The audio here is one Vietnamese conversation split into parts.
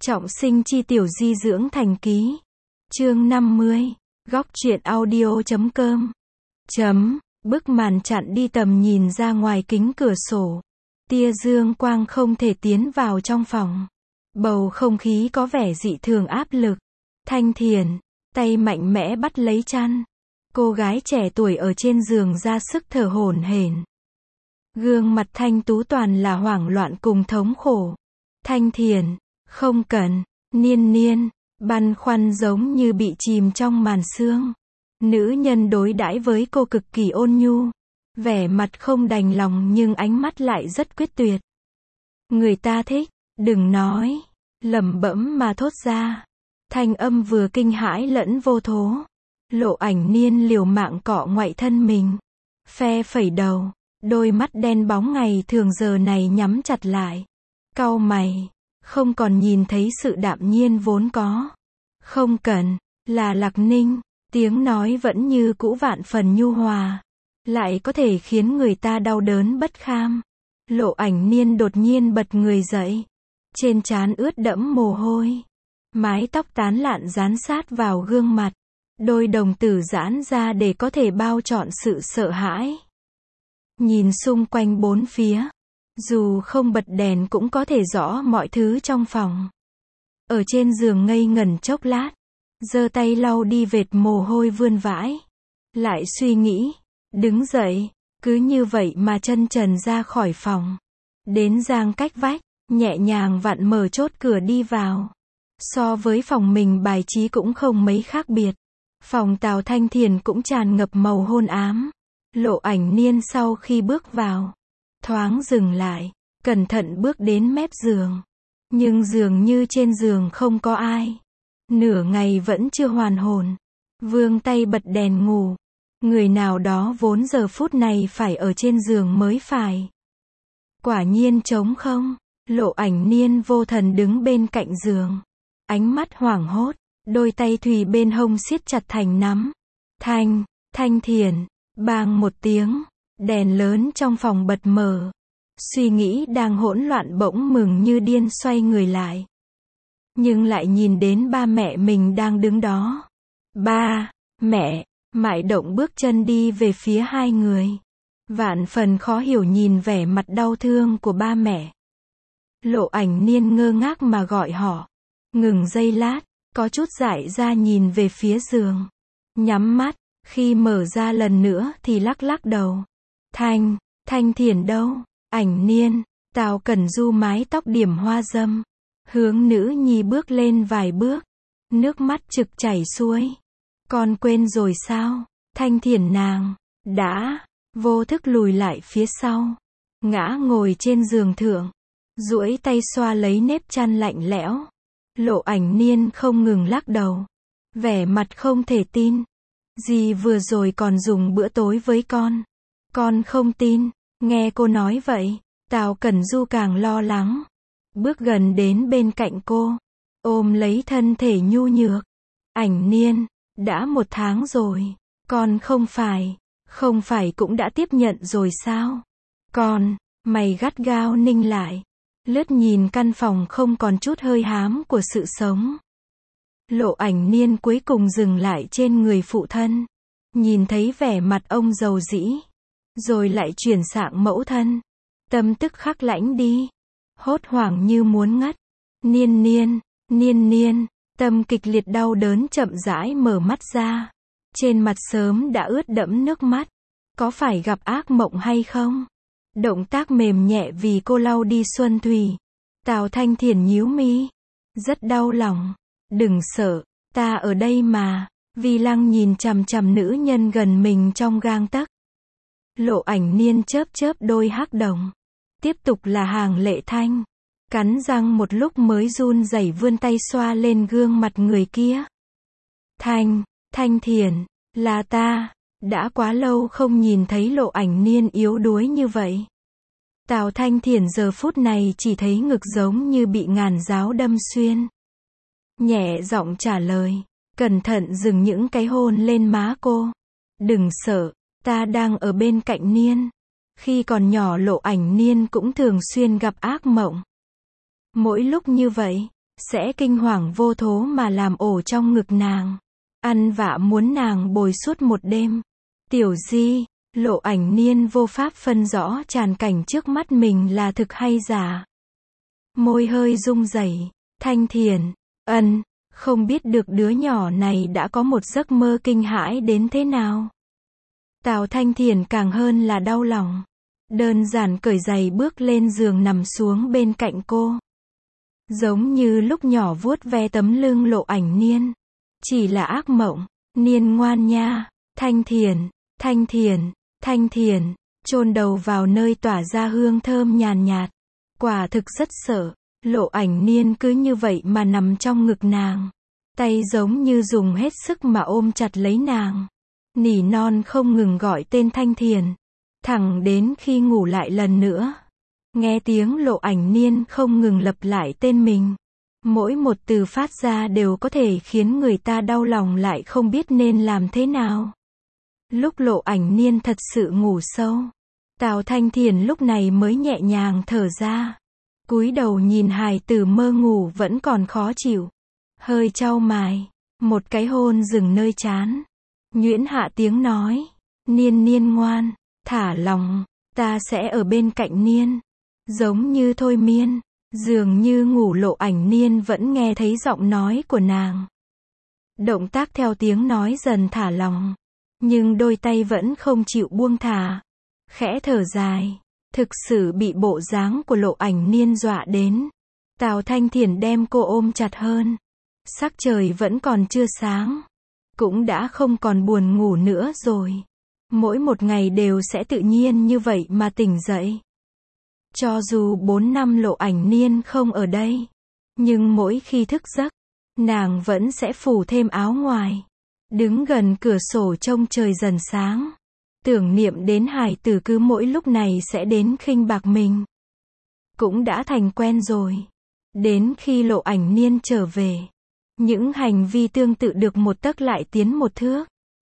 Trọng sinh chi tiểu di dưỡng thành ký. Chương 50. Góc truyện audio.com. Bức màn chặn đi tầm nhìn ra ngoài kính cửa sổ. Tia dương quang không thể tiến vào trong phòng. Bầu không khí có vẻ dị thường áp lực. Thanh Thiền, tay mạnh mẽ bắt lấy chăn. Cô gái trẻ tuổi ở trên giường ra sức thở hổn hển. Gương mặt thanh tú toàn là hoảng loạn cùng thống khổ. Thanh Thiền, không cần. Niên, băn khoăn giống như bị chìm trong màn sương. Nữ nhân đối đãi với cô cực kỳ ôn nhu. Vẻ mặt không đành lòng nhưng ánh mắt lại rất quyết tuyệt. Người ta thích, đừng nói. Lẩm bẩm mà thốt ra. Thanh âm vừa kinh hãi lẫn vô thố. Lộ Ảnh Niên liều mạng cọ ngoại thân mình. Phe phẩy đầu. Đôi mắt đen bóng ngày thường giờ này nhắm chặt lại. Cau mày. Không còn nhìn thấy sự đạm nhiên vốn có. Không cần. Là Lạc Ninh. Tiếng nói vẫn như cũ vạn phần nhu hòa. Lại có thể khiến người ta đau đớn bất kham. Lộ Ảnh Niên đột nhiên bật người dậy. Trên trán ướt đẫm mồ hôi. Mái tóc tán lạn dán sát vào gương mặt. Đôi đồng tử giãn ra để có thể bao trọn sự sợ hãi. Nhìn xung quanh bốn phía. Dù không bật đèn cũng có thể rõ mọi thứ trong phòng. Ở trên giường ngây ngẩn chốc lát. Giơ tay lau đi vệt mồ hôi vươn vãi. Lại suy nghĩ. Đứng dậy. Cứ như vậy mà chân trần ra khỏi phòng. Đến giang cách vách. Nhẹ nhàng vặn mở chốt cửa đi vào. So với phòng mình bài trí cũng không mấy khác biệt. Phòng Tào Thanh Thiền cũng tràn ngập màu hôn ám. Lộ Ảnh Niên sau khi bước vào. Thoáng dừng lại. Cẩn thận bước đến mép giường. Nhưng dường như trên giường không có ai. Nửa ngày vẫn chưa hoàn hồn. Vươn tay bật đèn ngủ. Người nào đó vốn giờ phút này phải ở trên giường mới phải. Quả nhiên trống không. Lộ Ảnh Niên vô thần đứng bên cạnh giường. Ánh mắt hoảng hốt. Đôi tay thùy bên hông siết chặt thành nắm. Thanh Thiền. Bang một tiếng. Đèn lớn trong phòng bật mở. Suy nghĩ đang hỗn loạn bỗng mừng như điên xoay người lại. Nhưng lại nhìn đến ba mẹ mình đang đứng đó. Ba, mẹ, Mại Động bước chân đi về phía hai người. Vạn phần khó hiểu nhìn vẻ mặt đau thương của ba mẹ. Lộ Ảnh Niên ngơ ngác mà gọi họ. Ngừng giây lát, có chút dại ra nhìn về phía giường. Nhắm mắt, khi mở ra lần nữa thì lắc lắc đầu. Thanh Thiền đâu? Ảnh Niên. Tào Cẩn Du mái tóc điểm hoa dâm. Hướng nữ nhi bước lên vài bước. Nước mắt trực chảy xuôi. Con quên rồi sao? Thanh Thiền nàng. Đã. Vô thức lùi lại phía sau. Ngã ngồi trên giường thượng. Duỗi tay xoa lấy nếp chăn lạnh lẽo. Lộ Ảnh Niên không ngừng lắc đầu. Vẻ mặt không thể tin. Dì vừa rồi còn dùng bữa tối với con. Con không tin. Nghe cô nói vậy. Tào Cẩn Du càng lo lắng. Bước gần đến bên cạnh cô. Ôm lấy thân thể nhu nhược. Ảnh Niên. Đã 1 tháng rồi. Con không phải cũng đã tiếp nhận rồi sao? Con. Mày gắt gao ninh lại. Lướt nhìn căn phòng không còn chút hơi hám của sự sống. Lộ Ảnh Niên cuối cùng dừng lại trên người phụ thân. Nhìn thấy vẻ mặt ông dầu dĩ. Rồi lại chuyển sang mẫu thân. Tâm tức khắc lãnh đi. Hốt hoảng như muốn ngất. Niên. Tâm kịch liệt đau đớn chậm rãi mở mắt ra. Trên mặt sớm đã ướt đẫm nước mắt. Có phải gặp ác mộng hay không? Động tác mềm nhẹ vì cô lau đi xuân thủy. Tào Thanh Thiền nhíu mi. Rất đau lòng. Đừng sợ, ta ở đây mà. Vi Lăng nhìn chằm chằm nữ nhân gần mình trong gang tấc. Lộ Ảnh Niên chớp đôi hắc đồng. Tiếp tục là Hàng Lệ Thanh. Cắn răng một lúc mới run rẩy vươn tay xoa lên gương mặt người kia. Thanh Thiền, là ta. Đã quá lâu không nhìn thấy Lộ Ảnh Niên yếu đuối như vậy. Tào Thanh Thiền giờ phút này chỉ thấy ngực giống như bị ngàn giáo đâm xuyên. Nhẹ giọng trả lời. Cẩn thận dừng những cái hôn lên má cô. Đừng sợ, ta đang ở bên cạnh Niên. Khi còn nhỏ Lộ Ảnh Niên cũng thường xuyên gặp ác mộng. Mỗi lúc như vậy, sẽ kinh hoàng vô thố mà làm ổ trong ngực nàng. Ăn vạ muốn nàng bồi suốt một đêm. Tiểu Di, Lộ Ảnh Niên vô pháp phân rõ tràn cảnh trước mắt mình là thực hay giả. Môi hơi rung rẩy, Thanh Thiền, không biết được đứa nhỏ này đã có một giấc mơ kinh hãi đến thế nào. Tào Thanh Thiền càng hơn là đau lòng. Đơn giản cởi giày bước lên giường nằm xuống bên cạnh cô. Giống như lúc nhỏ vuốt ve tấm lưng Lộ Ảnh Niên. Chỉ là ác mộng. Niên ngoan nha. Thanh Thiền, Thanh Thiền, Thanh Thiền, chôn đầu vào nơi tỏa ra hương thơm nhàn nhạt. Quả thực rất sợ. Lộ Ảnh Niên cứ như vậy mà nằm trong ngực nàng. Tay giống như dùng hết sức mà ôm chặt lấy nàng. Nỉ non không ngừng gọi tên Thanh Thiền. Thẳng đến khi ngủ lại lần nữa. Nghe tiếng Lộ Ảnh Niên không ngừng lặp lại tên mình. Mỗi một từ phát ra đều có thể khiến người ta đau lòng lại không biết nên làm thế nào. Lúc Lộ Ảnh Niên thật sự ngủ sâu, Tào Thanh Thiền lúc này mới nhẹ nhàng thở ra. Cúi đầu nhìn hài tử mơ ngủ vẫn còn khó chịu. Hơi chau mày, một cái hôn dừng nơi trán. Nhuyễn hạ tiếng nói, Niên Niên ngoan, thả lòng, ta sẽ ở bên cạnh Niên. Giống như thôi miên, dường như ngủ Lộ Ảnh Niên vẫn nghe thấy giọng nói của nàng. Động tác theo tiếng nói dần thả lòng, nhưng đôi tay vẫn không chịu buông thả. Khẽ thở dài, thực sự bị bộ dáng của Lộ Ảnh Niên dọa đến. Tào Thanh Thiền đem cô ôm chặt hơn. Sắc trời vẫn còn chưa sáng, cũng đã không còn buồn ngủ nữa rồi. Mỗi một ngày đều sẽ tự nhiên như vậy mà tỉnh dậy. Cho dù 4 năm Lộ Ảnh Niên không ở đây, nhưng mỗi khi thức giấc, nàng vẫn sẽ phủ thêm áo ngoài. Đứng gần cửa sổ trông trời dần sáng. Tưởng niệm đến hài tử cứ mỗi lúc này sẽ đến khinh bạc mình. Cũng đã thành quen rồi. Đến khi Lộ Ảnh Niên trở về, những hành vi tương tự được một tấc lại tiến một thước.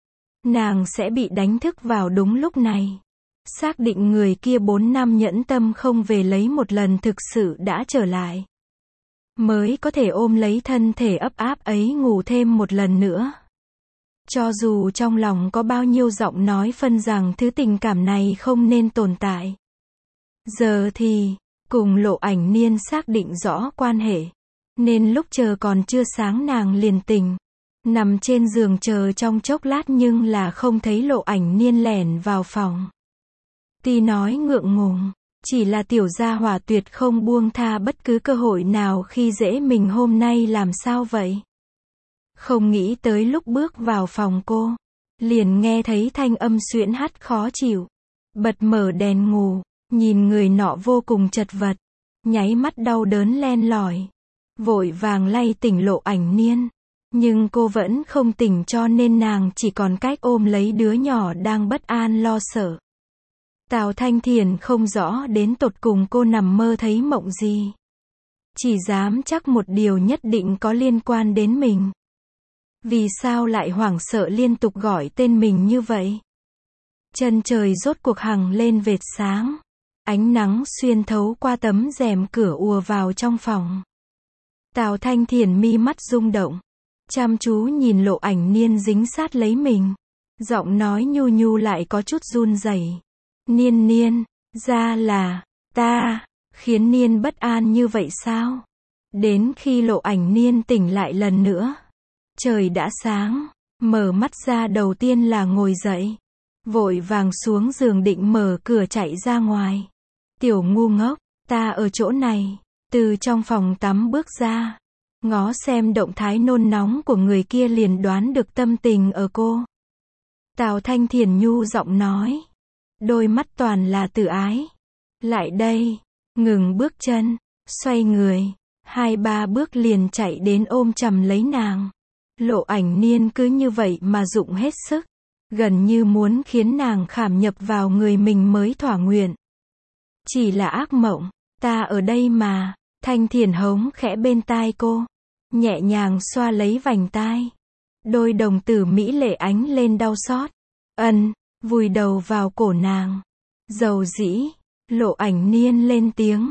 Nàng sẽ bị đánh thức vào đúng lúc này. Xác định người kia 4 năm nhẫn tâm không về lấy một lần thực sự đã trở lại. Mới có thể ôm lấy thân thể ấp áp ấy ngủ thêm một lần nữa. Cho dù trong lòng có bao nhiêu giọng nói phân rằng thứ tình cảm này không nên tồn tại. Giờ thì, cùng Lộ Ảnh Niên xác định rõ quan hệ. Nên lúc chờ còn chưa sáng nàng liền tỉnh. Nằm trên giường chờ trong chốc lát nhưng là không thấy Lộ Ảnh Niên lẻn vào phòng. Ti nói ngượng ngùng, chỉ là tiểu gia hỏa tuyệt không buông tha bất cứ cơ hội nào khi dễ mình hôm nay làm sao vậy. Không nghĩ tới lúc bước vào phòng cô, liền nghe thấy thanh âm xuyễn hắt khó chịu. Bật mở đèn ngủ, nhìn người nọ vô cùng chật vật, nháy mắt đau đớn len lỏi. Vội vàng lay tỉnh Lộ Ảnh Niên, nhưng cô vẫn không tỉnh cho nên nàng chỉ còn cách ôm lấy đứa nhỏ đang bất an lo sợ. Tào Thanh Thiền không rõ đến tột cùng cô nằm mơ thấy mộng gì. Chỉ dám chắc một điều nhất định có liên quan đến mình. Vì sao lại hoảng sợ liên tục gọi tên mình như vậy? Chân trời rốt cuộc hằng lên vệt sáng. Ánh nắng xuyên thấu qua tấm rèm cửa ùa vào trong phòng. Tào Thanh Thiền mi mắt rung động. Chăm chú nhìn Lộ Ảnh Niên dính sát lấy mình. Giọng nói nhu nhu lại có chút run rẩy. Niên Niên, ra là, ta, khiến Niên bất an như vậy sao? Đến khi Lộ Ảnh Niên tỉnh lại lần nữa. Trời đã sáng, mở mắt ra đầu tiên là ngồi dậy. Vội vàng xuống giường định mở cửa chạy ra ngoài. Tiểu ngu ngốc, ta ở chỗ này. Từ trong phòng tắm bước ra. Ngó xem động thái nôn nóng của người kia liền đoán được tâm tình ở cô. Tào Thanh Thiền nhu giọng nói. Đôi mắt toàn là tự ái. Lại đây, ngừng bước chân, xoay người. 2-3 bước liền chạy đến ôm chầm lấy nàng. Lộ Ảnh Niên cứ như vậy mà dụng hết sức. Gần như muốn khiến nàng khảm nhập vào người mình mới thỏa nguyện. Chỉ là ác mộng, ta ở đây mà. Thanh Thiền hống khẽ bên tai cô. Nhẹ nhàng xoa lấy vành tai. Đôi đồng tử mỹ lệ ánh lên đau xót. Vùi đầu vào cổ nàng. Dầu dĩ, Lộ Ảnh Niên lên tiếng.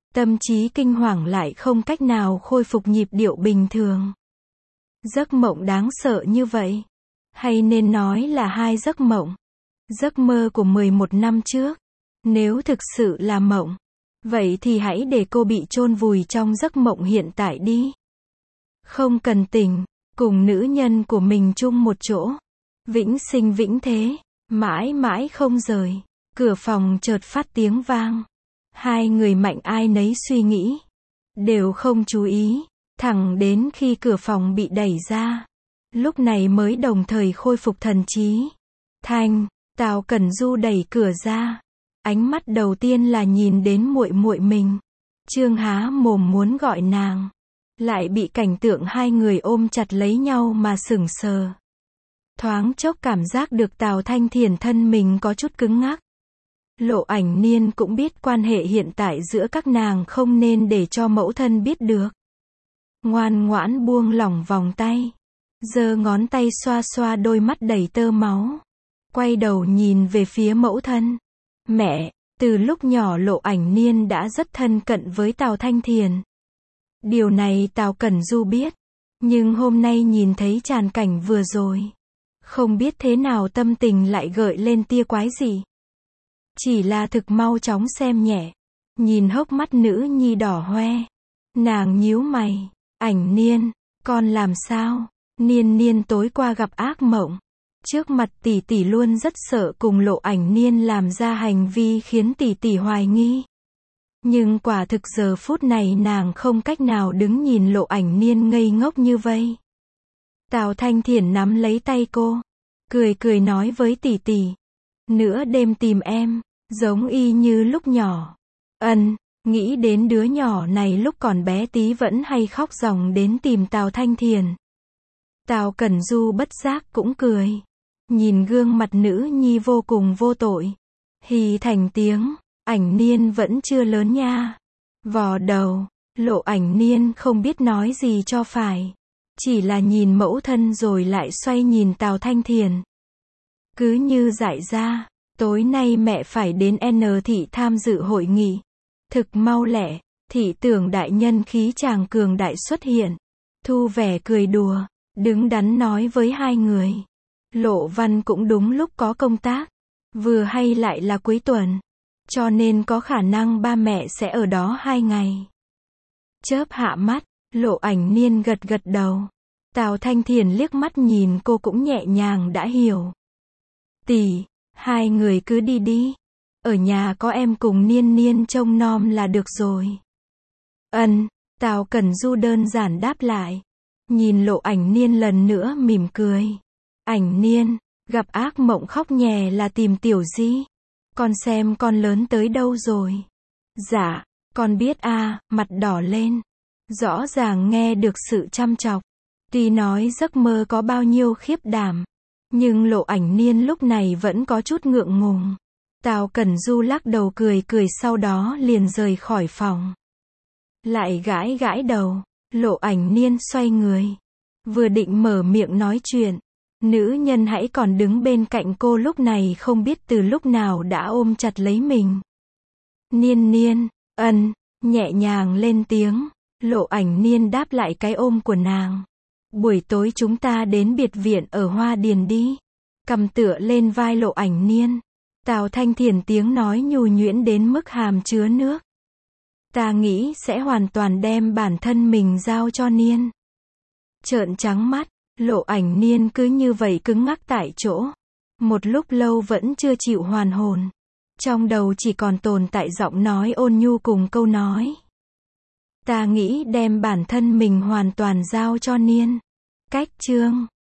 Tâm trí kinh hoàng lại không cách nào khôi phục nhịp điệu bình thường. Giấc mộng đáng sợ như vậy. Hay nên nói là hai giấc mộng. Giấc mơ của 11 năm trước. Nếu thực sự là mộng, vậy thì hãy để cô bị chôn vùi trong giấc mộng hiện tại đi. Không cần tỉnh, cùng nữ nhân của mình chung một chỗ. Vĩnh sinh vĩnh thế, mãi mãi không rời. Cửa phòng chợt phát tiếng vang. Hai người mạnh ai nấy suy nghĩ. Đều không chú ý, thẳng đến khi cửa phòng bị đẩy ra. Lúc này mới đồng thời khôi phục thần trí. Thanh, Tào Cẩn Du đẩy cửa ra. Ánh mắt đầu tiên là nhìn đến muội muội mình. Trương há mồm muốn gọi nàng. Lại bị cảnh tượng hai người ôm chặt lấy nhau mà sững sờ. Thoáng chốc cảm giác được Tào Thanh Thiền thân mình có chút cứng ngắc. Lộ Ảnh Niên cũng biết quan hệ hiện tại giữa các nàng không nên để cho mẫu thân biết được. Ngoan ngoãn buông lỏng vòng tay. Giơ ngón tay xoa xoa đôi mắt đầy tơ máu. Quay đầu nhìn về phía mẫu thân. Mẹ, từ lúc nhỏ Lộ Ảnh Niên đã rất thân cận với Tào Thanh Thiền. Điều này Tào Cẩn Du biết. Nhưng hôm nay nhìn thấy tràn cảnh vừa rồi. Không biết thế nào tâm tình lại gợi lên tia quái gì. Chỉ là thực mau chóng xem nhẹ. Nhìn hốc mắt nữ nhi đỏ hoe. Nàng nhíu mày. Ảnh Niên, con làm sao? Niên Niên tối qua gặp ác mộng. Trước mặt tỷ tỷ luôn rất sợ cùng Lộ Ảnh Niên làm ra hành vi khiến tỷ tỷ hoài nghi. Nhưng quả thực giờ phút này nàng không cách nào đứng nhìn Lộ Ảnh Niên ngây ngốc như vây. Tào Thanh Thiền nắm lấy tay cô. Cười cười nói với tỷ tỷ. Nửa đêm tìm em, giống y như lúc nhỏ. Nghĩ đến đứa nhỏ này lúc còn bé tí vẫn hay khóc ròng đến tìm Tào Thanh Thiền. Tào Cẩn Du bất giác cũng cười. Nhìn gương mặt nữ nhi vô cùng vô tội. Hì thành tiếng, Ảnh Niên vẫn chưa lớn nha. Vò đầu, Lộ Ảnh Niên không biết nói gì cho phải. Chỉ là nhìn mẫu thân rồi lại xoay nhìn Tào Thanh Thiền. Cứ như dại ra, tối nay mẹ phải đến N thị tham dự hội nghị. Thực mau lẹ, thị tưởng đại nhân khí chàng cường đại xuất hiện. Thu vẻ cười đùa, đứng đắn nói với hai người. Lộ Văn cũng đúng lúc có công tác. Vừa hay lại là cuối tuần. Cho nên có khả năng ba mẹ sẽ ở đó 2 ngày. Chớp hạ mắt, Lộ Ảnh Niên gật gật đầu. Tào Thanh Thiền liếc mắt nhìn cô cũng nhẹ nhàng đã hiểu. Tỷ, hai người cứ đi đi. Ở nhà có em cùng Niên Niên trông nom là được rồi. Tào Cẩn Du đơn giản đáp lại. Nhìn Lộ Ảnh Niên lần nữa mỉm cười. Ảnh Niên, gặp ác mộng khóc nhè là tìm Tiểu Di. Con xem con lớn tới đâu rồi. Dạ, con biết à, mặt đỏ lên. Rõ ràng nghe được sự chăm chọc. Tuy nói giấc mơ có bao nhiêu khiếp đảm. Nhưng Lộ Ảnh Niên lúc này vẫn có chút ngượng ngùng. Tào Cẩn Du lắc đầu cười cười sau đó liền rời khỏi phòng. Lại gãi gãi đầu, Lộ Ảnh Niên xoay người. Vừa định mở miệng nói chuyện. Nữ nhân hãy còn đứng bên cạnh cô lúc này không biết từ lúc nào đã ôm chặt lấy mình. Niên Niên, nhẹ nhàng lên tiếng. Lộ Ảnh Niên đáp lại cái ôm của nàng. Buổi tối chúng ta đến biệt viện ở Hoa Điền đi. Cầm tựa lên vai Lộ Ảnh Niên. Tào Thanh Thiền tiếng nói nhu nhuyễn đến mức hàm chứa nước. Ta nghĩ sẽ hoàn toàn đem bản thân mình giao cho Niên. Trợn trắng mắt, Lộ Ảnh Niên cứ như vậy cứng ngắc tại chỗ. Một lúc lâu vẫn chưa chịu hoàn hồn. Trong đầu chỉ còn tồn tại giọng nói ôn nhu cùng câu nói. Ta nghĩ đem bản thân mình hoàn toàn giao cho Niên. Cách chương